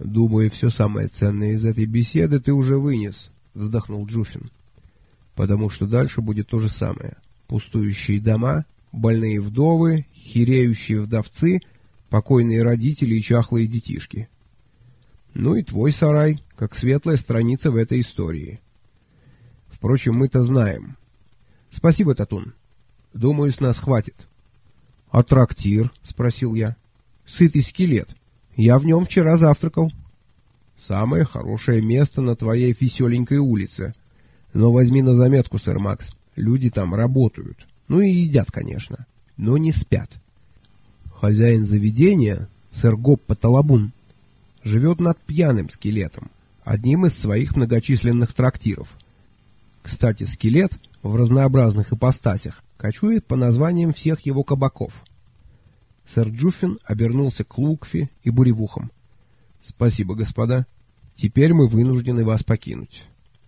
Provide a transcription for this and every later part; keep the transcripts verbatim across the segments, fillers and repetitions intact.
«Думаю, все самое ценное из этой беседы ты уже вынес», — вздохнул Джуфин. «Потому что дальше будет то же самое. Пустующие дома, больные вдовы, хиреющие вдовцы, покойные родители и чахлые детишки. Ну и твой сарай, как светлая страница в этой истории. Впрочем, мы-то знаем. Спасибо, Татун. Думаю, с нас хватит». «А трактир?» — спросил я. «Сытый скелет. Я в нем вчера завтракал». «Самое хорошее место на твоей веселенькой улице. Но возьми на заметку, сэр Макс, люди там работают. Ну и едят, конечно, но не спят. Хозяин заведения, сэр Гоппа Талабун, живет над пьяным скелетом, одним из своих многочисленных трактиров. Кстати, скелет в разнообразных ипостасях кочует по названиям всех его кабаков». Сэр Джуффин обернулся к Лукфи и Буревухам. «Спасибо, господа. Теперь мы вынуждены вас покинуть».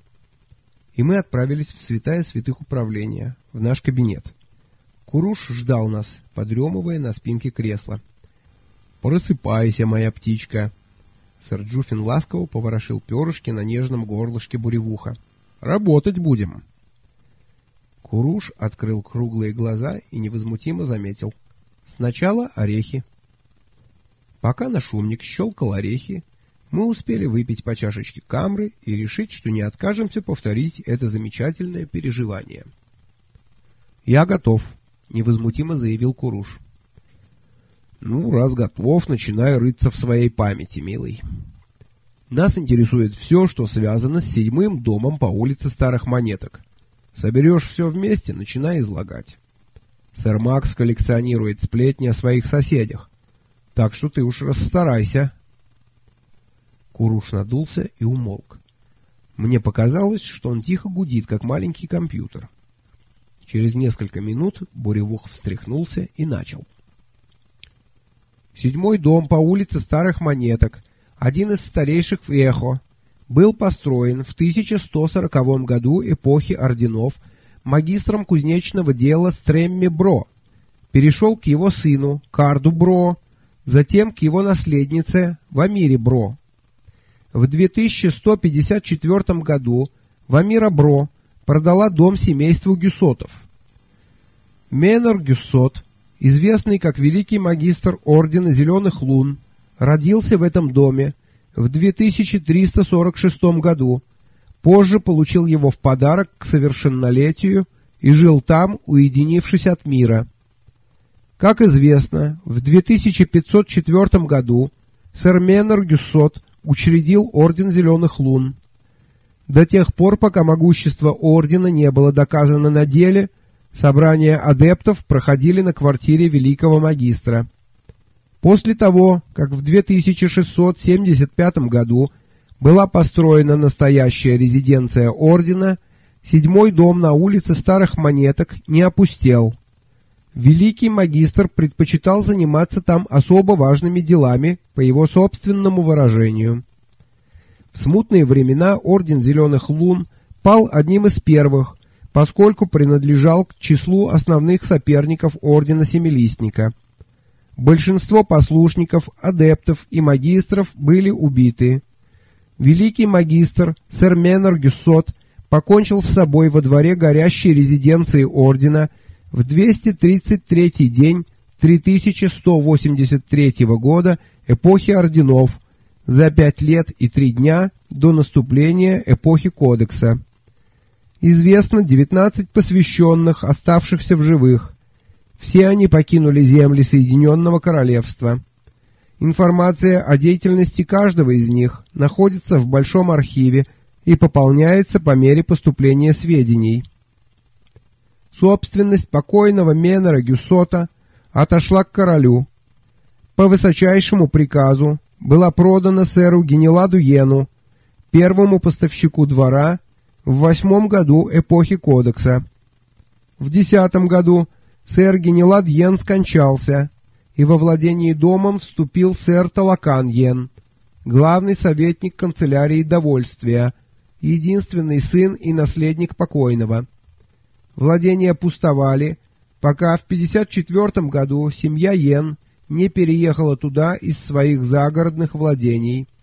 И мы отправились в святая святых управления, в наш кабинет. Куруш ждал нас, подремывая на спинке кресла. «Просыпайся, моя птичка!» Сэр Джуффин ласково поворошил перышки на нежном горлышке Буревуха. «Работать будем!» Куруш открыл круглые глаза и невозмутимо заметил. «Сначала орехи». Пока наш умник щелкал орехи, мы успели выпить по чашечке камры и решить, что не откажемся повторить это замечательное переживание. «Я готов», — невозмутимо заявил Куруш. «Ну, раз готов, начинай рыться в своей памяти, милый. Нас интересует все, что связано с седьмым домом по улице Старых Монеток. Соберешь все вместе, начинай излагать. Сэр Макс коллекционирует сплетни о своих соседях, так что ты уж расстарайся». Куруш надулся и умолк. Мне показалось, что он тихо гудит, как маленький компьютер. Через несколько минут Буревух встряхнулся и начал. «Седьмой дом по улице Старых Монеток, один из старейших в Эхо, был построен в тысяча сто сороковом году эпохи орденов магистром кузнечного дела Стремми Бро, перешел к его сыну Карду Бро, затем к его наследнице Вамире Бро. В две тысячи сто пятьдесят четвёртом году Вамира Бро продала дом семейству Гюссотов. Менор Гюссот, известный как великий магистр Ордена Зеленых Лун, родился в этом доме в две тысячи триста сорок шестом году, позже получил его в подарок к совершеннолетию и жил там, уединившись от мира. Как известно, в две тысячи пятьсот четвёртом году сэр Менор Гюссот учредил Орден Зеленых Лун. До тех пор, пока могущество Ордена не было доказано на деле, собрания адептов проходили на квартире великого магистра. После того, как в две тысячи шестьсот семьдесят пятом году была построена настоящая резиденция Ордена, седьмой дом на улице Старых Монеток не опустел. Великий магистр предпочитал заниматься там особо важными делами, по его собственному выражению. В смутные времена Орден Зеленых Лун пал одним из первых, поскольку принадлежал к числу основных соперников Ордена Семилистника. Большинство послушников, адептов и магистров были убиты. Великий магистр, сэр Менор Гюссот, покончил с собой во дворе горящей резиденции Ордена в двести тридцать третий день три тысячи сто восемьдесят третьего года эпохи орденов, за пять лет и три дня до наступления эпохи Кодекса. Известно девятнадцать посвященных, оставшихся в живых. Все они покинули земли Соединенного Королевства. Информация о деятельности каждого из них находится в Большом архиве и пополняется по мере поступления сведений. Собственность покойного Менора Гюссота отошла к королю. По высочайшему приказу была продана сэру Генеладу Йену, первому поставщику двора, в восьмом году эпохи Кодекса. В десятом году сэр Генелад Йен скончался, и во владении домом вступил сэр Талакан Йен, главный советник канцелярии довольствия, единственный сын и наследник покойного. Владения пустовали, пока в пятьдесят четвёртом году семья Йен не переехала туда из своих загородных владений.